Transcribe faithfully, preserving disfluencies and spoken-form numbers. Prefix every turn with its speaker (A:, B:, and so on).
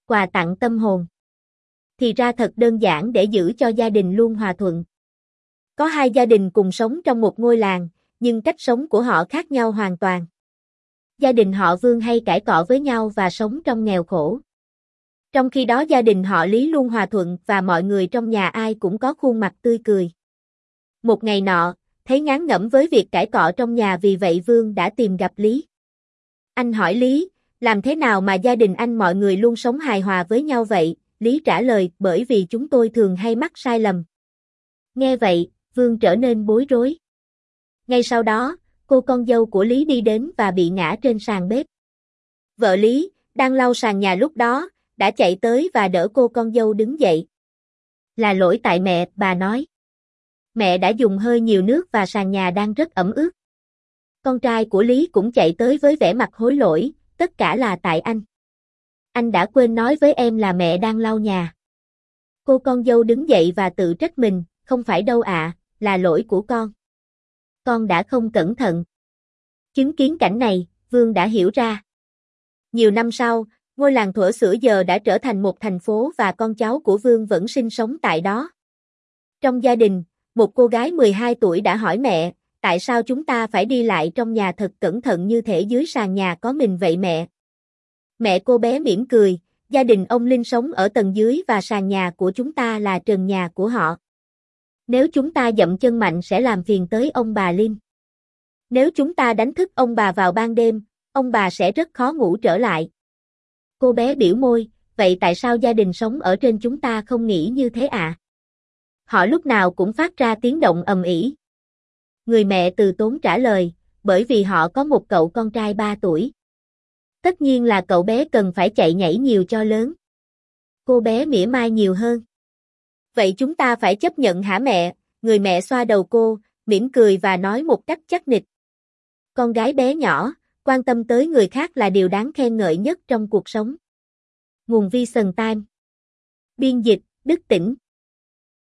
A: Quà tặng tâm hồn. Thì ra thật đơn giản để giữ cho gia đình luôn hòa thuận. Có hai gia đình cùng sống trong một ngôi làng, nhưng cách sống của họ khác nhau hoàn toàn. Gia đình họ Vương hay cãi cọ với nhau và sống trong nghèo khổ. Trong khi đó gia đình họ Lý luôn hòa thuận và mọi người trong nhà ai cũng có khuôn mặt tươi cười. Một ngày nọ, thấy ngán ngẩm với việc cãi cọ trong nhà vì vậy Vương đã tìm gặp Lý. Anh hỏi Lý, làm thế nào mà gia đình anh mọi người luôn sống hài hòa với nhau vậy? Lý trả lời, bởi vì chúng tôi thường hay mắc sai lầm. Nghe vậy, Vương trở nên bối rối. Ngay sau đó, cô con dâu của Lý đi đến và bị ngã trên sàn bếp. Vợ Lý, đang lau sàn nhà lúc đó, đã chạy tới và đỡ cô con dâu đứng dậy. Là lỗi tại mẹ, bà nói. Mẹ đã dùng hơi nhiều nước và sàn nhà đang rất ẩm ướt. Con trai của Lý cũng chạy tới với vẻ mặt hối lỗi, tất cả là tại anh. Anh đã quên nói với em là mẹ đang lau nhà. Cô con dâu đứng dậy và tự trách mình, không phải đâu ạ, là lỗi của con. Con đã không cẩn thận. Chứng kiến cảnh này, Vương đã hiểu ra. Nhiều năm sau, ngôi làng thuở xưa giờ đã trở thành một thành phố và con cháu của Vương vẫn sinh sống tại đó. Trong gia đình, một cô gái mười hai tuổi đã hỏi mẹ, tại sao chúng ta phải đi lại trong nhà thật cẩn thận như thể dưới sàn nhà có mình vậy mẹ? Mẹ cô bé mỉm cười, gia đình ông Linh sống ở tầng dưới và sàn nhà của chúng ta là trần nhà của họ. Nếu chúng ta dậm chân mạnh sẽ làm phiền tới ông bà Linh. Nếu chúng ta đánh thức ông bà vào ban đêm, ông bà sẽ rất khó ngủ trở lại. Cô bé biểu môi, vậy tại sao gia đình sống ở trên chúng ta không nghĩ như thế ạ? À? Họ lúc nào cũng phát ra tiếng động ầm ĩ. Người mẹ từ tốn trả lời, bởi vì họ có một cậu con trai ba tuổi. Tất nhiên là cậu bé cần phải chạy nhảy nhiều cho lớn. Cô bé mỉa mai nhiều hơn. Vậy chúng ta phải chấp nhận hả mẹ? Người mẹ xoa đầu cô, mỉm cười và nói một cách chắc nịch. Con gái bé nhỏ, quan tâm tới người khác là điều đáng khen ngợi nhất trong cuộc sống. Nguồn Vision Time. Biên dịch, Đức Tĩnh.